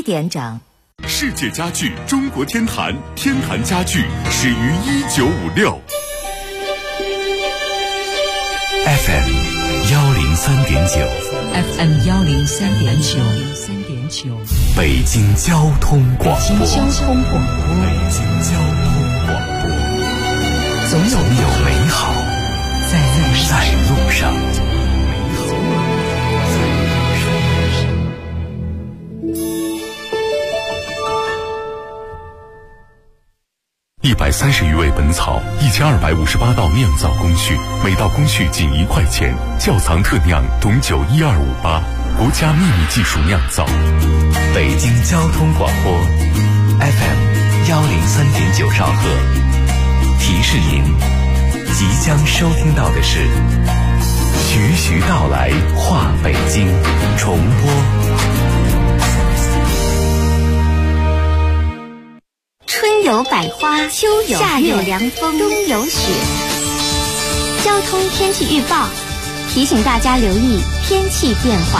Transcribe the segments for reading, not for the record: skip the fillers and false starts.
点整。 世界家具中国天坛，天坛家具始于1956。 FM 103.9 FM 103.9， 北京交通广播。总有美好在路上。130余味本草，1258道酿造工序，每道工序仅1块钱。窖藏特酿董酒12588，国家秘密技术酿造。北京交通广播 FM 103.9兆赫。提示您，即将收听到的是徐徐道来话北京重播。 春有百花，秋有夏有凉风，冬有雪。交通天气预报提醒大家留意天气变化。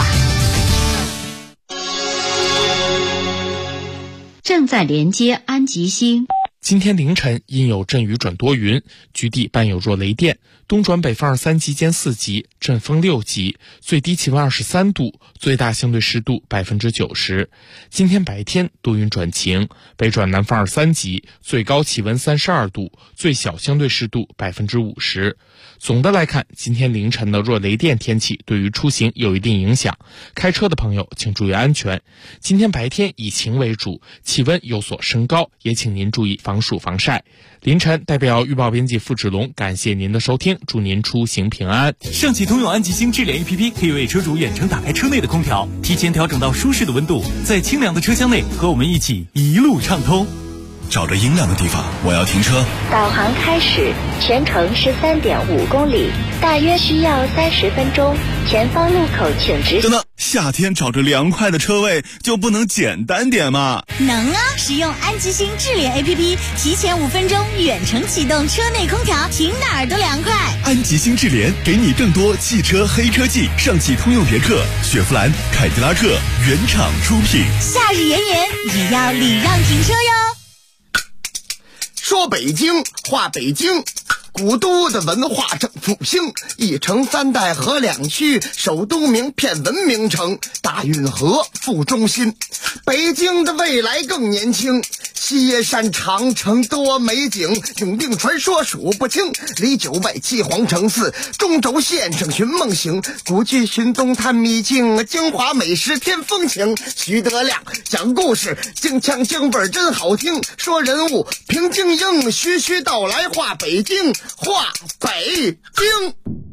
正在连接安吉星。 今天凌晨阴有阵雨转多云，局地伴有弱雷电，东转北风3级间4级，阵风6级，最低气温23度，最大相对湿度90%。今天白天多云转晴，北转南风3级，最高气温32度，最小相对湿度50%。总的来看，今天凌晨的弱雷电天气对于出行有一定影响，开车的朋友请注意安全。今天白天以晴为主，气温有所升高，也请您注意防暑防晒。凌晨代表预报编辑付志龙感谢您的收听，祝您出行平安。 上汽通用安吉星智联 APP 可以为车主远程打开车内的空调，提前调整到舒适的温度，在清凉的车厢内和我们一起一路畅通。 找着阴凉的地方，我要停车。 导航开始，全程13.5公里，大约需要30分钟。前方路口请直行。 等等，夏天找着凉快的车位就不能简单点吗？ 能啊！使用安吉星智联 APP， 提前5分钟远程启动车内空调，停哪儿都凉快。 安吉星智联给你更多汽车黑科技，上汽通用别克、雪佛兰、凯迪拉克原厂出品。 夏日炎炎，也要礼让停车哟。 说北京话北京，古都的文化正复兴，一城三代合两区，首都名片文明城，大运河副中心。北京的未来更年轻，西山长城多美景，永定传说数不清，离九外七皇城寺，中轴线上寻梦行，古剧寻踪探秘境，京华美食添风情。徐德亮讲故事，京腔京味真好听，说人物平静应，徐徐道来话北京，话北京。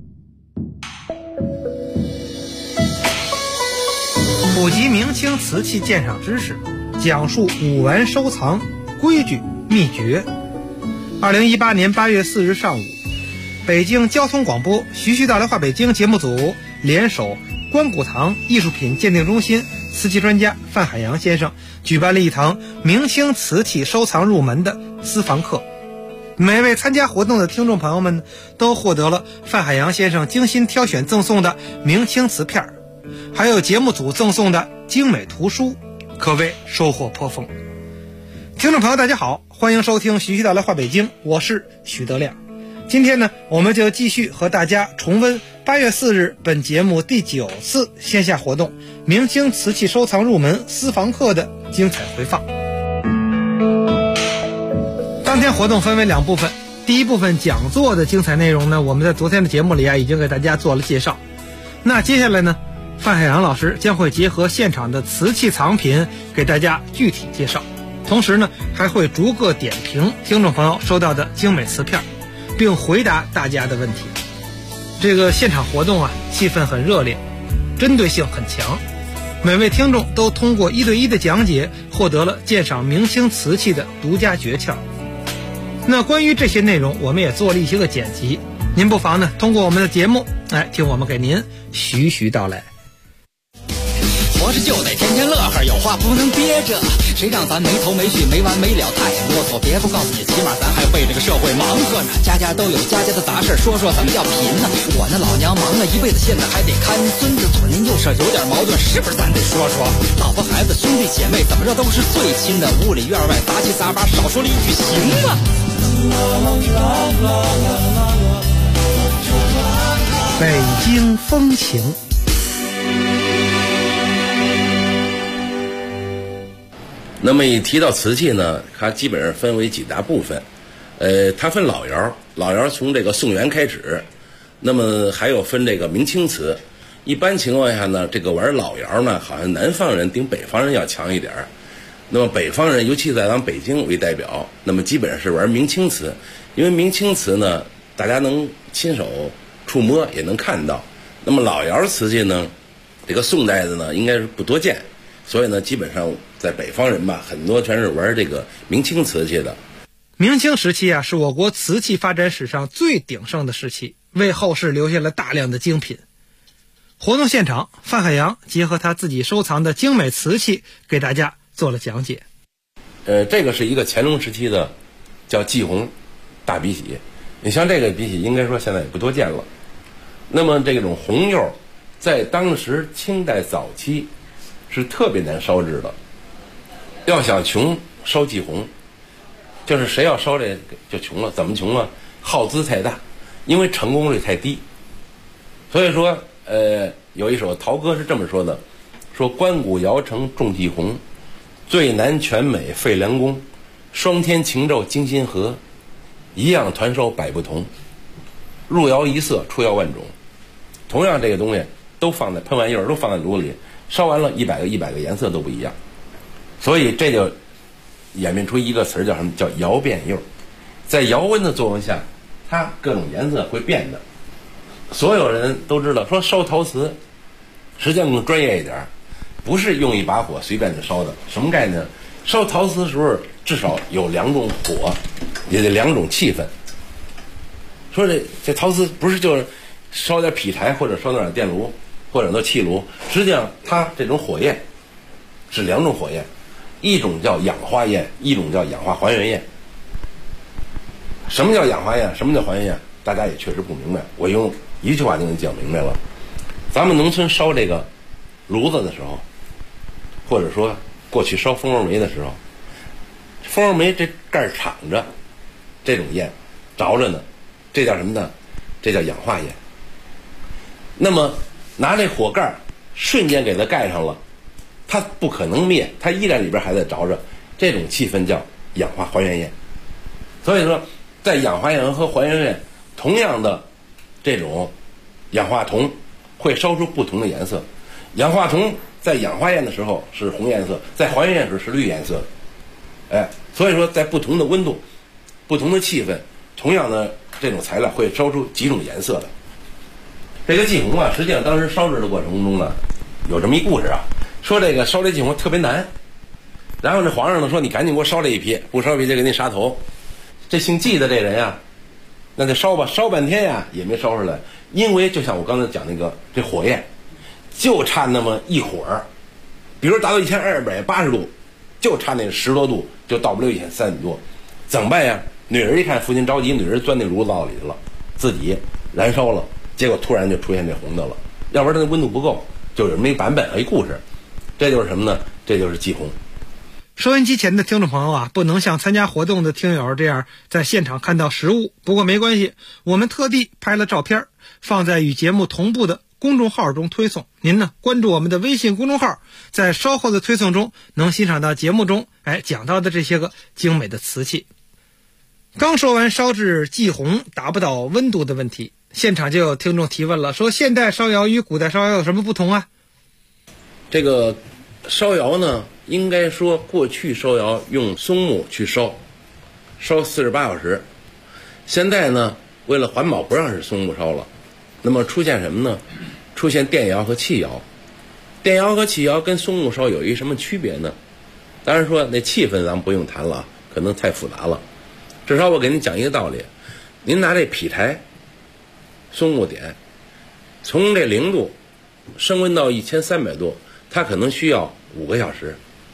普及明清瓷器鉴赏知识，讲述古玩收藏规矩秘诀。2018年8月4日上午，北京交通广播徐徐道来话北京节目组联手关谷堂艺术品鉴定中心瓷器专家范海洋先生举办了一堂明清瓷器收藏入门的私房课。每位参加活动的听众朋友们都获得了范海洋先生精心挑选赠送的明清瓷片，还有节目组赠送的精美图书，可谓收获颇丰。听众朋友大家好，欢迎收听徐徐道来话北京，我是徐德亮。今天呢，我们就继续和大家重温8月4日本节目第9次线下活动明清瓷器收藏入门私房课的精彩回放。当天活动分为2部分，第一部分讲座的精彩内容呢，我们在昨天的节目里已经给大家做了介绍。那接下来呢，范海洋老师将会结合现场的瓷器藏品给大家具体介绍，同时呢，还会逐个点评听众朋友收到的精美瓷片，并回答大家的问题。这个现场活动气氛很热烈，针对性很强，每位听众都通过1对1的讲解获得了鉴赏明清瓷器的独家诀窍。那关于这些内容，我们也做了一些个剪辑，您不妨呢通过我们的节目听我们给您徐徐道来。 活着就得天天乐呵，有话不能憋着，谁让咱没头没绪没完没了太啰嗦，别不告诉你，起码咱还为这个社会忙活呢。家家都有家家的杂事，说说怎么叫贫呢？我那老娘忙了一辈子，现在还得看孙子，左邻右舍有点矛盾，是不是咱得说说？老婆孩子兄弟姐妹怎么着都是最亲的，屋里院外杂七杂八，少说了一句行吗？ 北京风情。 那么一提到瓷器呢，它基本上分为几大部分，它分老窑，老窑从这个宋元开始，那么还有分这个明清瓷。一般情况下呢，这个玩老窑呢，好像南方人顶北方人要强一点儿。那么北方人，尤其在咱北京为代表，那么基本上是玩明清瓷，因为明清瓷呢，大家能亲手触摸也能看到。那么老窑瓷器呢，这个宋代的呢，应该是不多见。所以呢，基本上在北方人吧，很多全是玩这个明清瓷器的。 明清时期啊，是我国瓷器发展史上最鼎盛的时期，为后世留下了大量的精品。活动现场，范海洋结合他自己收藏的精美瓷器，给大家做了讲解。 这个是一个乾隆时期的叫季红大笔洗，你像这个笔洗，应该说现在也不多见了。那么这种红釉，在当时清代早期是特别难烧制的，要想穷烧季红，就是谁要烧这就穷了。怎么穷啊？耗资太大，因为成功率太低。所以说，有一首陶歌是这么说的：说关谷窑城重季红，最难全美费良工，双天晴昼精心合，一样团烧百不同。入窑一色出窑万种，同样这个东西都放在喷完釉，都放在炉里。烧完了100个颜色都不一样，所以这就演变出一个词叫什么？叫窑变釉。在窑温的作用下，它各种颜色会变的。所有人都知道，说烧陶瓷，实际上更专业一点，不是用一把火随便就烧的。什么概念？烧陶瓷的时候，至少有2种火，也得2种气氛。说这陶瓷不是就是烧点劈柴或者烧点电炉，或者叫气炉，实际上它这种火焰是2种火焰，一种叫氧化焰，一种叫氧化还原焰。什么叫氧化焰？什么叫还原焰？大家也确实不明白，我用一句话就能讲明白了。咱们农村烧这个炉子的时候，或者说过去烧蜂窝煤的时候，蜂窝煤这盖敞着，这种焰着着呢，这叫什么呢？这叫氧化焰。那么拿这火盖瞬间给它盖上了，它不可能灭，它依然里边还在着着，这种气氛叫氧化还原焰。所以说，在氧化焰和还原焰同样的这种氧化铜会烧出不同的颜色。氧化铜在氧化焰的时候是红颜色，在还原焰时是绿颜色。所以说在不同的温度、不同的气氛，同样的这种材料会烧出几种颜色的。这个季红啊，实际上当时烧制的过程中呢，有这么一故事啊，说这个烧这季红特别难，然后这皇上呢说你赶紧给我烧这一批，不烧一批就给你杀头。这姓季的这人呀，那就烧吧，烧半天呀也没烧出来，因为就像我刚才讲那个这火焰，就差那么一会儿，比如达到1280度，就差那10多度就到不了1300多，怎么办呀？女人一看父亲着急，女人钻那炉子里去了，自己燃烧了。结果突然就出现这红的了，要不然它的温度不够，就有这么一版本和一故事。这就是什么呢？这就是季红。 收音机前的听众朋友啊，不能像参加活动的听友这样在现场看到实物，不过没关系，我们特地拍了照片，放在与节目同步的公众号中推送。您呢，关注我们的微信公众号，在稍后的推送中能欣赏到节目中讲到的这些个精美的瓷器。刚说完烧制季红达不到温度的问题，现场就有听众提问了，说现代烧窑与古代烧窑有什么不同啊？ 这个烧窑呢，应该说过去烧窑用松木去烧48小时，现在呢为了环保不让是松木烧了，那么出现什么呢？出现电窑和气窑。电窑和气窑跟松木烧有一什么区别呢？当然说那气氛咱们不用谈了，可能太复杂了，至少我给您讲一个道理。您拿这劈柴松木点，从这0度升温到1300度，它可能需要5个小时，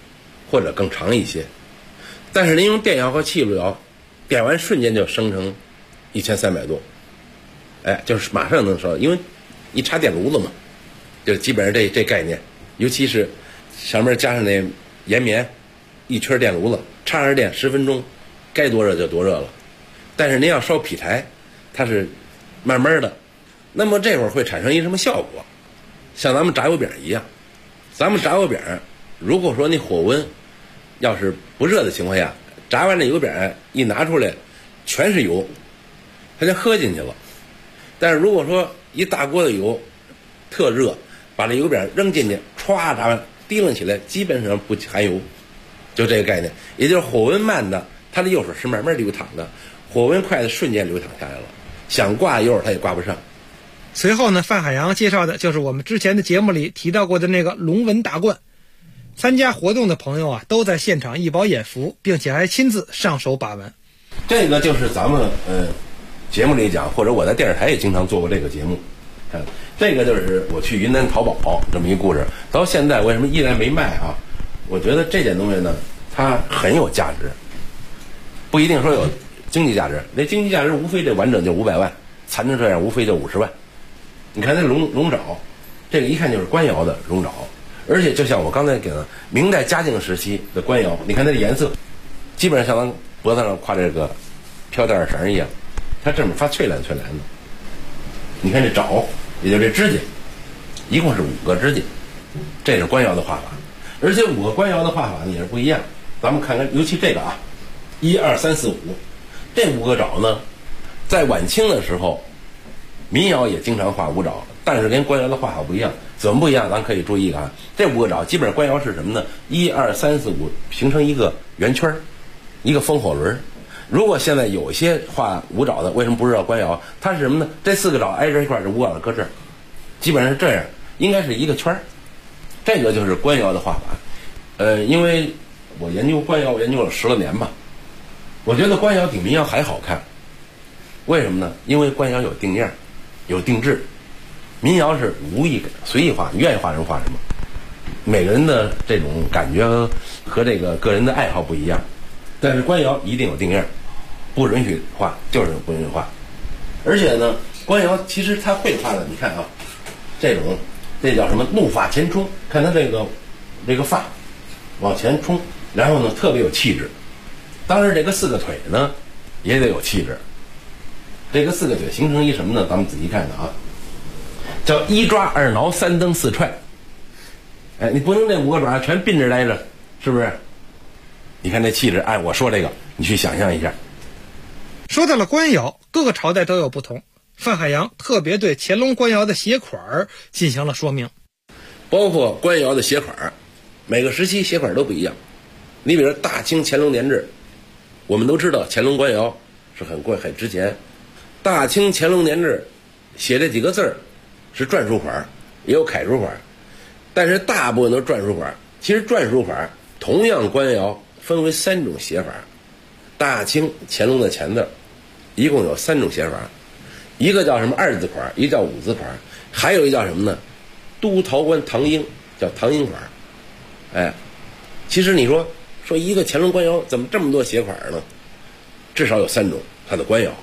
或者更长一些。但是您用电窑和气炉窑点完瞬间就升成1300度，就是马上能烧，因为一插电炉子嘛，就基本上这概念。尤其是上面加上那岩棉，一圈电炉子，插上电10分钟，该多热就多热了。但是您要烧劈柴，它是慢慢的，那么这会儿会产生一什么效果？像咱们炸油饼一样，咱们炸油饼，如果说你火温要是不热的情况下，炸完这油饼一拿出来全是油，它就喝进去了。但是如果说一大锅的油特热，把这油饼扔进去，歘炸完提楞起来，基本上不含油，就这个概念。也就是火温慢的，它的油水是慢慢流淌的，火温快的瞬间流淌下来了，想挂油它也挂不上。 随后呢，范海洋介绍的就是我们之前的节目里提到过的那个龙纹大罐。参加活动的朋友啊，都在现场一饱眼福，并且还亲自上手把玩。 这个就是咱们节目里讲，或者我在电视台也经常做过这个节目。看，这个就是我去云南淘宝这么一故事，到现在为什么依然没卖啊？我觉得这件东西呢，它很有价值，不一定说有经济价值。那经济价值无非这完整就500万，残成这样无非就50万。你看那龙爪，这个一看就是官窑的龙爪。而且就像我刚才给的明代嘉靖时期的官窑，你看它的颜色基本上像咱脖子上挎这个飘带绳一样，它这么发翠蓝的。你看这爪，也就这指甲，一共是5个指甲，这是官窑的画法。而且5个官窑的画法也是不一样。咱们看看，尤其这个啊，1、2、3、4、5，这5个爪呢，在晚清的时候，民窑也经常画5爪，但是跟官窑的画法不一样。怎么不一样？咱可以注意啊，这5个爪基本上官窑是什么呢？1、2、3、4、5形成一个圆圈，一个风火轮。如果现在有些画5爪的，为什么不知道官窑？它是什么呢？这4个爪挨着一块，这5个爪搁这儿，基本上是这样，应该是一个圈。这个就是官窑的画法。因为我研究官窑，我研究了10多年吧，我觉得官窑比民窑还好看。为什么呢？因为官窑有定样，有定制。民窑是无意随意画，你愿意画什么画什么。每个人的这种感觉和这个个人的爱好不一样，但是官窑一定有定样，不允许画就是不允许画。而且呢，官窑其实它会画的，你看啊，这叫什么怒发前冲，看它这个发往前冲，然后呢特别有气质。当然这个4个腿呢也得有气质。这个4个腿形成一什么呢？咱们仔细看看啊，叫1抓2挠3蹬4踹。你不能这5个爪全并着来着，是不是？你看这气质，按我说这个，你去想象一下。 说到了官窑，各个朝代都有不同。范海洋特别对乾隆官窑的鞋款进行了说明， 包括官窑的鞋款，每个时期鞋款都不一样。你比如大清乾隆年制，我们都知道乾隆官窑是很贵很值钱。大清乾隆年制写这几个字是篆书款，也有楷书款，但是大部分都是篆书款。其实篆书款同样官窑分为3种写法。大清乾隆的乾字一共有3种写法，一个叫什么2字款，一个叫5字款，还有一个叫什么呢？都陶官唐英，叫唐英款。其实你说一个乾隆官窑怎么这么多写款呢？至少有3种它的官窑。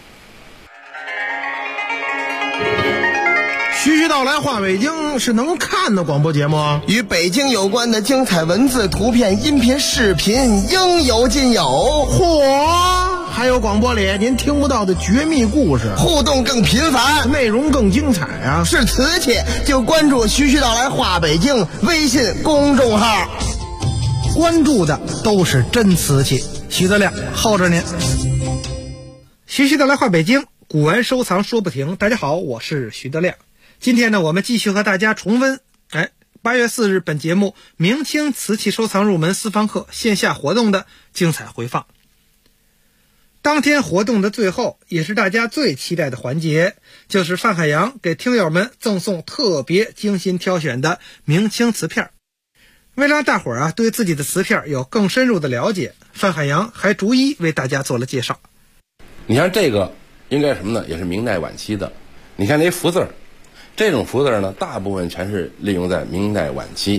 徐徐道来话北京是能看的广播节目， 与北京有关的精彩文字、图片、音频、视频应有尽有。 嚯！还有广播里您听不到的绝密故事， 互动更频繁， 内容更精彩啊！ 是瓷器就关注徐徐道来话北京微信公众号， 关注的都是真瓷器。徐德亮候着您。 徐徐道来话北京，古玩收藏说不停。大家好，我是徐德亮。今天呢，我们继续和大家重温8月4日本节目明清瓷器收藏入门私房课线下活动的精彩回放。当天活动的最后，也是大家最期待的环节，就是范海洋给听友们赠送特别精心挑选的明清瓷片。为了让大伙儿对自己的瓷片有更深入的了解，范海洋还逐一为大家做了介绍。 你看这个应该什么呢？也是明代晚期的。你看那福字，这种福字呢，大部分全是利用在明代晚期，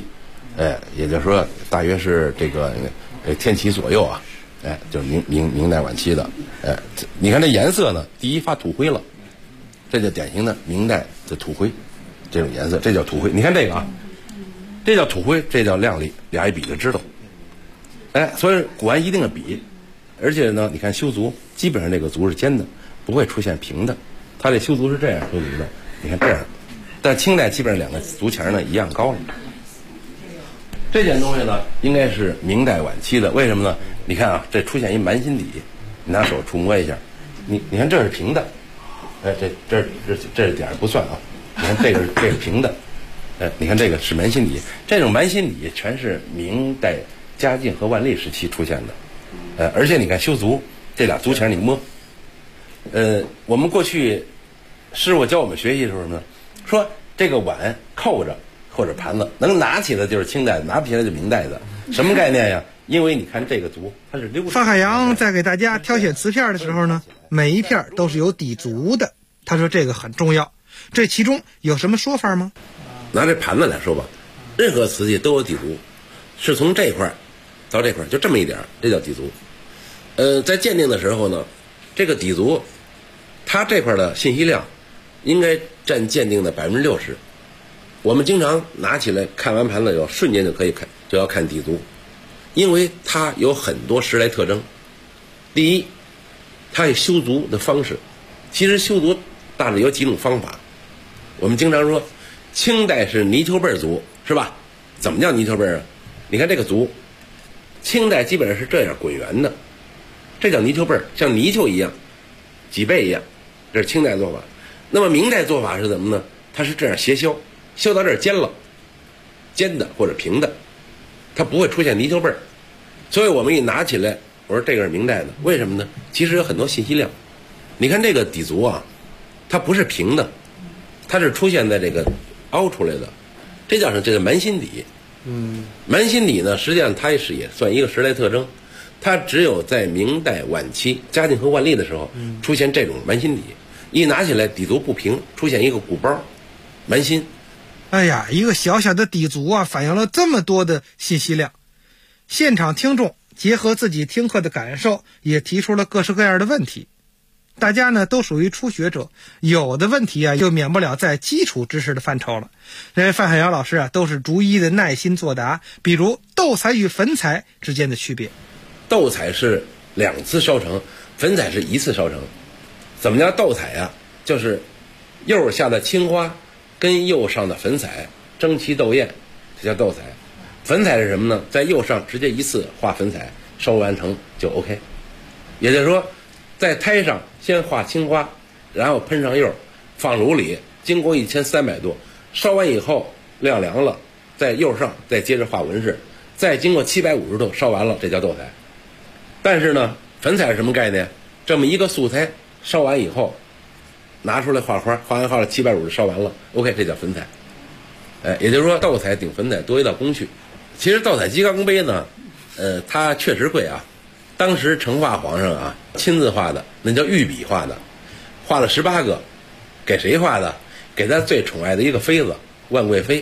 也就是说大约是这个天启左右啊，就是明代晚期的，你看这颜色呢，第一发土灰了，这就典型的明代的土灰，这种颜色，这叫土灰。你看这个啊，这叫土灰，这叫亮丽，俩一比就知道。所以古玩一定要比，而且呢，你看修足，基本上这个足是尖的，不会出现平的，它这修足是这样修足的，你看这样。但清代基本上两个足前呢一样高了。这件东西呢，应该是明代晚期的，为什么呢？你看啊，这出现一蛮心底，你拿手触摸一下，你看这是平的，这点不算啊，你看这是平的，你看这个是蛮心底，这种蛮心底全是明代嘉靖和万历时期出现的，而且你看修足这俩足前你摸，我们过去师傅教我们学习的时候呢，说这个碗扣着或者盘子能拿起来就是清代的，拿不起来就明代的，什么概念呀？因为你看这个足它是溜出。 范海洋在给大家挑选瓷片的时候呢，每一片都是有底足的，他说这个很重要，这其中有什么说法吗？ 拿这盘子来说吧，任何瓷器都有底足，是从这块到这块就这么一点，这叫底足。在鉴定的时候呢，这个底足它这块的信息量应该占鉴定的60%。我们经常拿起来看完盘子以后，瞬间就可以看，就要看底足，因为它有很多时来特征。第一，它有修足的方式，其实修足大致有几种方法。我们经常说清代是泥鳅背足，是吧？怎么叫泥鳅背啊？你看这个足，清代基本上是这样滚圆的，这叫泥鳅背，像泥鳅一样，脊背一样，这是清代做法。那么明代做法是怎么呢？它是这样斜削，削到这儿尖了，尖的或者平的，它不会出现泥鳅背。所以我们一拿起来，我说这个是明代的，为什么呢？其实有很多信息量。你看这个底足啊，它不是平的，它是出现在这个凹出来的，这叫什么？这个蛮心底。蛮心底呢，实际上它也算一个时代特征，它只有在明代晚期嘉靖和万历的时候出现这种蛮心底，一拿起来底足不平，出现一个鼓包，蛮心。 哎呀，一个小小的底足啊，反映了这么多的信息量。现场听众结合自己听课的感受，也提出了各式各样的问题。大家呢都属于初学者，有的问题啊就免不了在基础知识的范畴了。这位范海洋老师啊都是逐一的耐心作答，比如斗彩与粉彩之间的区别。 斗彩是2次烧成，粉彩是1次烧成。怎么叫斗彩啊？就是釉下的青花跟釉上的粉彩争奇斗艳，这叫斗彩。粉彩是什么呢？在釉上直接一次画粉彩，烧完成就 OK。也就是说，在胎上先画青花，然后喷上釉，放炉里，经过1300度，烧完以后晾凉了，在釉上再接着画纹饰，再经过750度烧完了，这叫斗彩。但是呢，粉彩是什么概念？这么一个素材烧完以后，拿出来画花，画完画了750度烧完了 ，OK， 这叫粉彩。也就是说，斗彩顶粉彩多一道工序。其实斗彩鸡缸杯呢，它确实贵啊。当时成化皇上啊亲自画的，那叫御笔画的，画了18个，给谁画的？给他最宠爱的一个妃子万贵妃。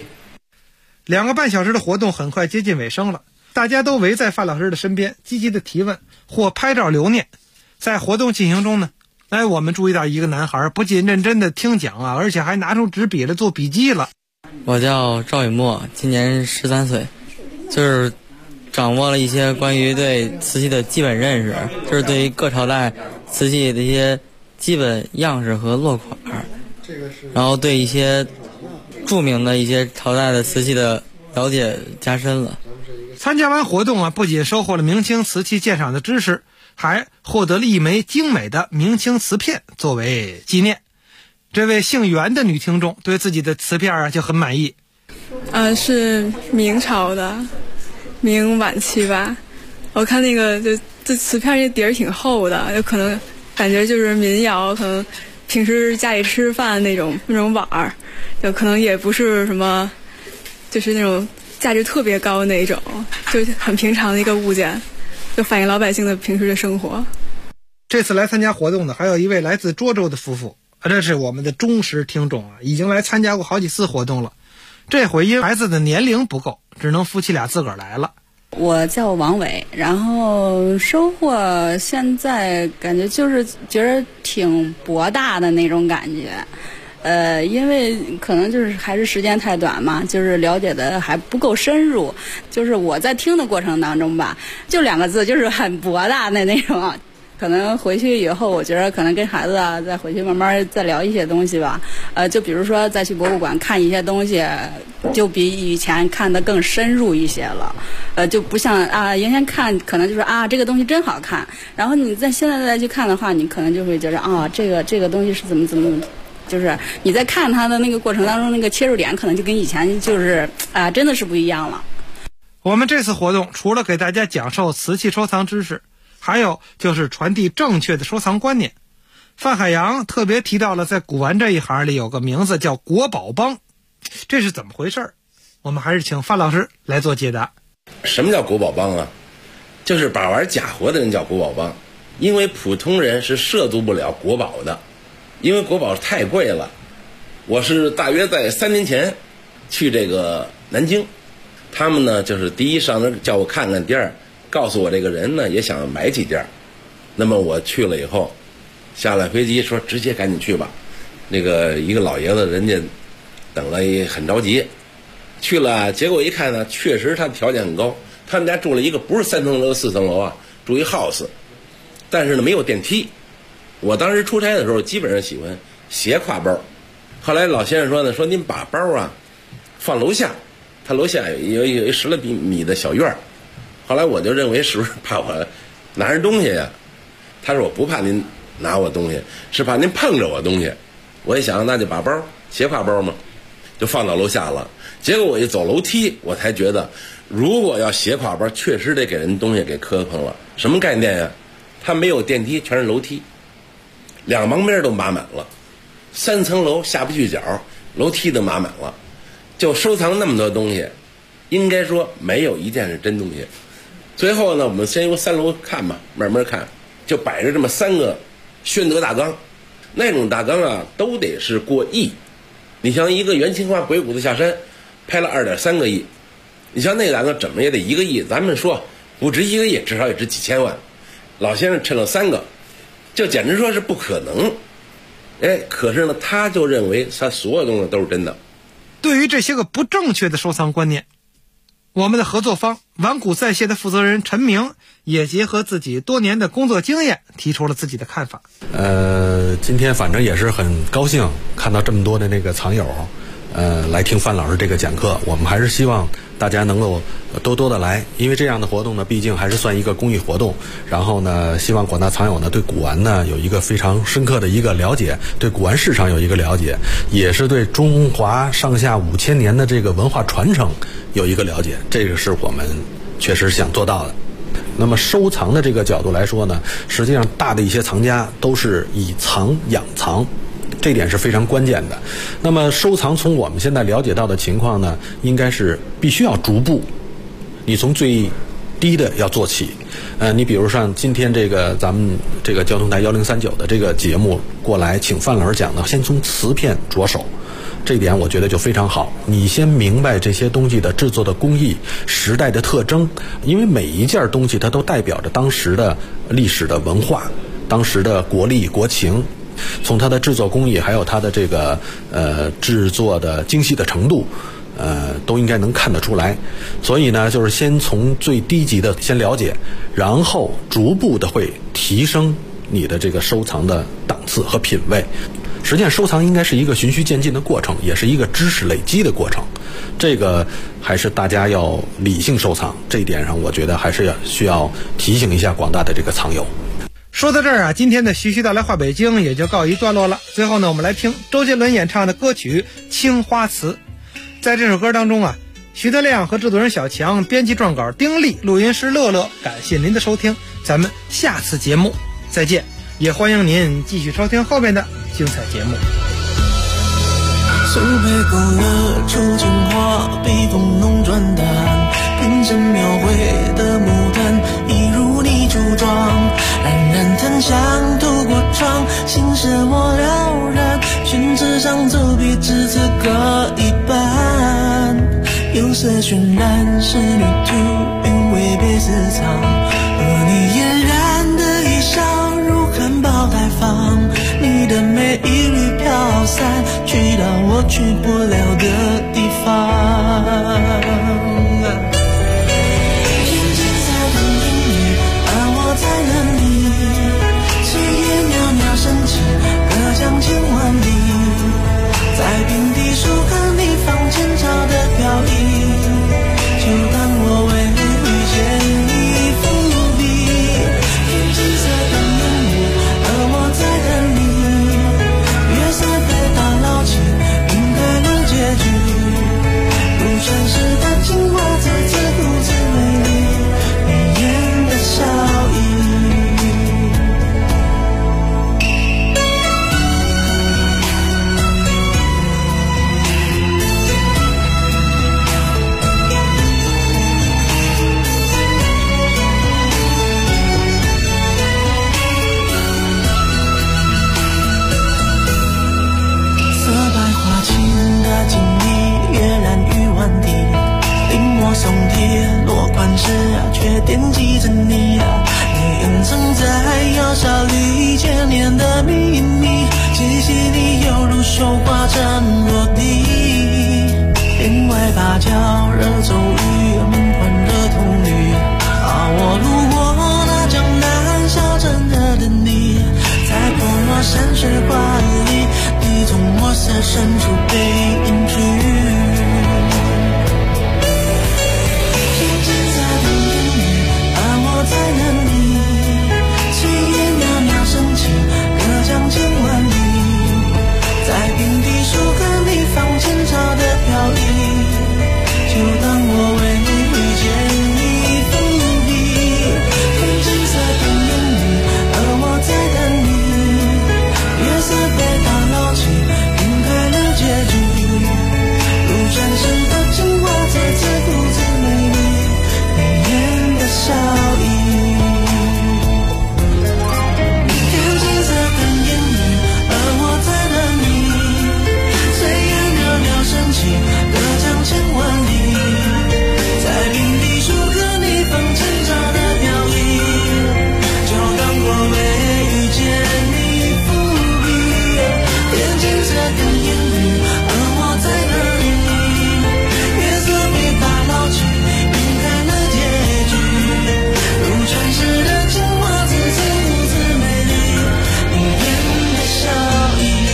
2个半小时的活动很快接近尾声了，大家都围在范老师的身边，积极的提问或拍照留念。在活动进行中呢，我们注意到一个男孩不仅认真的听讲啊，而且还拿出纸笔来做笔记了。 我叫赵雨墨，今年13岁，就是掌握了一些关于对瓷器的基本认识，就是对于各朝代瓷器的一些基本样式和落款，然后对一些著名的一些朝代的瓷器的了解加深了。 参加完活动啊，不仅收获了明清瓷器鉴赏的知识，还获得了一枚精美的明清瓷片作为纪念。这位姓袁的女听众对自己的瓷片啊就很满意。 是明朝的，明晚期吧。我看那个这瓷片这底儿挺厚的，有可能感觉就是民窑，可能平时家里吃饭那种碗儿，有可能也不是什么，就是那种价值特别高的那种，就很平常的一个物件，就反映老百姓的平时的生活。 这次来参加活动的还有一位来自涿州的夫妇，这是我们的忠实听众啊，已经来参加过好几次活动了。这回因孩子的年龄不够， 只能夫妻俩自个儿来了。 我叫王伟，然后收获现在感觉就是觉得挺博大的那种感觉，因为可能就是还是时间太短嘛，就是了解的还不够深入，就是我在听的过程当中吧，就2个字，就是很博大的那种。可能回去以后，我觉得可能跟孩子啊，再回去慢慢再聊一些东西吧。就比如说再去博物馆看一些东西，就比以前看得更深入一些了。就不像原先看可能就是这个东西真好看，然后你现在再去看的话，你可能就会觉得这个东西是怎么，就是你在看它的那个过程当中，那个切入点可能就跟以前就是真的是不一样了。 我们这次活动除了给大家讲授瓷器收藏知识，还有就是传递正确的收藏观念。范海洋特别提到了在古玩这一行里有个名字叫国宝帮，这是怎么回事？我们还是请范老师来做解答。 什么叫国宝帮啊？就是把玩假货的人叫国宝帮，因为普通人是涉足不了国宝的，因为国宝太贵了。我是大约在3年前去这个南京，他们呢就是第一上那叫我看看，第二告诉我这个人呢也想买几件。那么我去了以后，下了飞机说直接赶紧去吧。那个一个老爷子人家等了很着急，去了结果一看呢，确实他条件很高，他们家住了一个不是3层楼4层楼啊，住一 house， 但是呢没有电梯。我当时出差的时候基本上喜欢斜挎包，后来老先生说呢，说您把包啊放楼下，他楼下有一10来米的小院。后来我就认为是不是怕我拿人东西呀？他说我不怕您拿我东西，是怕您碰着我东西。我一想那就把包斜挎包嘛，就放到楼下了。结果我一走楼梯，我才觉得如果要斜挎包，确实得给人东西给磕碰了。什么概念呀？它没有电梯，全是楼梯，2旁边都码满了，3层楼下不去脚，楼梯都码满了。就收藏那么多东西，应该说没有一件是真东西。最后呢，我们先由3楼看吧，慢慢看，就摆着这么3个宣德大缸，那种大缸啊，都得是过亿。你像一个袁清华鬼谷子下山，拍了2.3个亿，你像那大缸怎么也得1个亿，咱们说不值1个亿，至少也值几千万。老先生趁了3个，就简直说是不可能。可是呢，他就认为他所有东西都是真的。 对于这些个不正确的收藏观念，我们的合作方玩古再谢的负责人陈明也结合自己多年的工作经验，提出了自己的看法。 今天反正也是很高兴看到这么多的那个藏友，来听范老师这个讲课。我们还是希望大家能够多多的来，因为这样的活动呢，毕竟还是算一个公益活动。然后呢，希望广大藏友呢对古玩呢有一个非常深刻的一个了解，对古玩市场有一个了解，也是对中华上下5000年的这个文化传承有一个了解。这个是我们确实想做到的。那么收藏的这个角度来说呢，实际上大的一些藏家都是以藏养藏，这点是非常关键的。那么收藏从我们现在了解到的情况呢，应该是必须要逐步，你从最低的要做起。你比如像今天这个咱们这个交通台1039的这个节目过来，请范老师讲的，先从瓷片着手。这一点我觉得就非常好，你先明白这些东西的制作的工艺、时代的特征，因为每一件东西它都代表着当时的历史的文化、当时的国力国情，从它的制作工艺，还有它的这个制作的精细的程度，都应该能看得出来。所以呢，就是先从最低级的先了解，然后逐步的会提升你的这个收藏的档次和品位。实际上收藏应该是一个循序渐进的过程，也是一个知识累积的过程。这个还是大家要理性收藏，这一点上我觉得还是需要提醒一下广大的这个藏友。 说到这儿啊，今天的徐徐道来话北京也就告一段落了。最后呢，我们来听周杰伦演唱的歌曲《青花瓷》。在这首歌当中啊，徐德亮和制作人小强、编辑撰稿丁力、录音师乐乐，感谢您的收听，咱们下次节目再见。也欢迎您继续收听后面的精彩节目。 手背勾勒出情花，笔锋浓转淡，瓶身描绘的牡丹，一如你初妆，冉冉檀香透过窗，心事我了然，宣纸上走笔至此各一半，有色渲染是旅途，韵味被私藏，和你嫣然的一笑如含苞待放，你的美一缕飘散，去到我去不了的地方。将千万里，在平地树和你放前朝的飘逸，就当我为遇见你伏笔。天青色的烟雾，而我在等你，月色被打捞起，云开了结局，如传世的青花再次如此美丽，你眼的笑意。松铁落款时却惦记着你你隐藏在窑烧里千年的秘密，细细地犹如绣花针落地，另外芭蕉惹骤雨，门环惹铜绿我路过那江南小镇的你，在泼墨山水画里，你从墨色深处被隐去。在等你，炊烟袅袅升起，隔江千万里，在平地树和你放前朝的飘逸，就当我为你遇见你伏笔。天青色的烟雨，而我在等你，月色被打捞起，晕开了结局，如传世的情话再次如此美丽，你眼的笑意。隔江千万里，在平地树和你放前朝的飘逸，就当我为遇见你伏笔。天青色的烟雨，而我在等你，月色被打捞起，晕开了结局，如传世的情话再次如此美丽，你眼的笑意。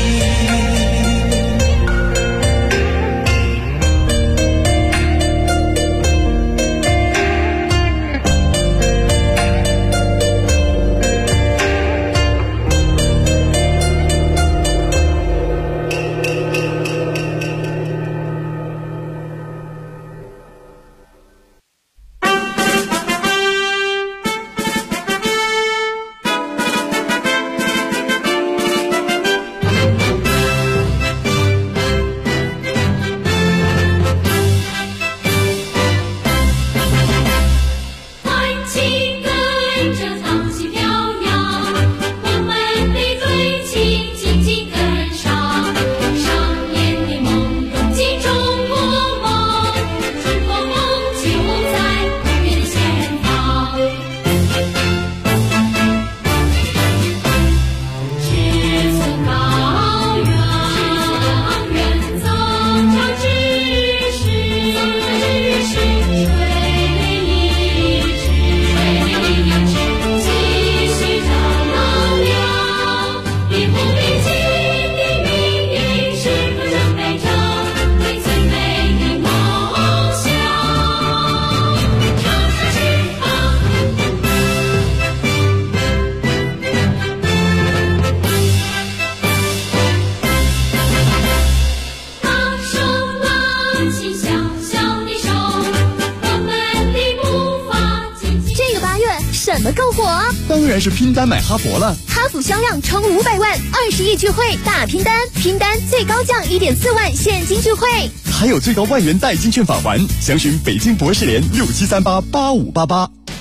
当然是拼单买哈佛了。 哈弗销量冲500万，20亿聚会大拼单，拼单最高降1.4万现金聚会， 还有最高1万元代金券返还。详询北京博士联67388588。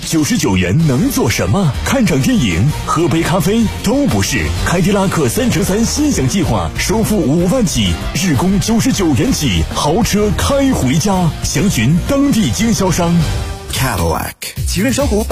99元能做什么？看场电影、喝杯咖啡都不是。凯迪拉克3乘3心享计划，首付5万起，日供99元起，豪车开回家。详询当地经销商。 Cadillac，奇瑞双虎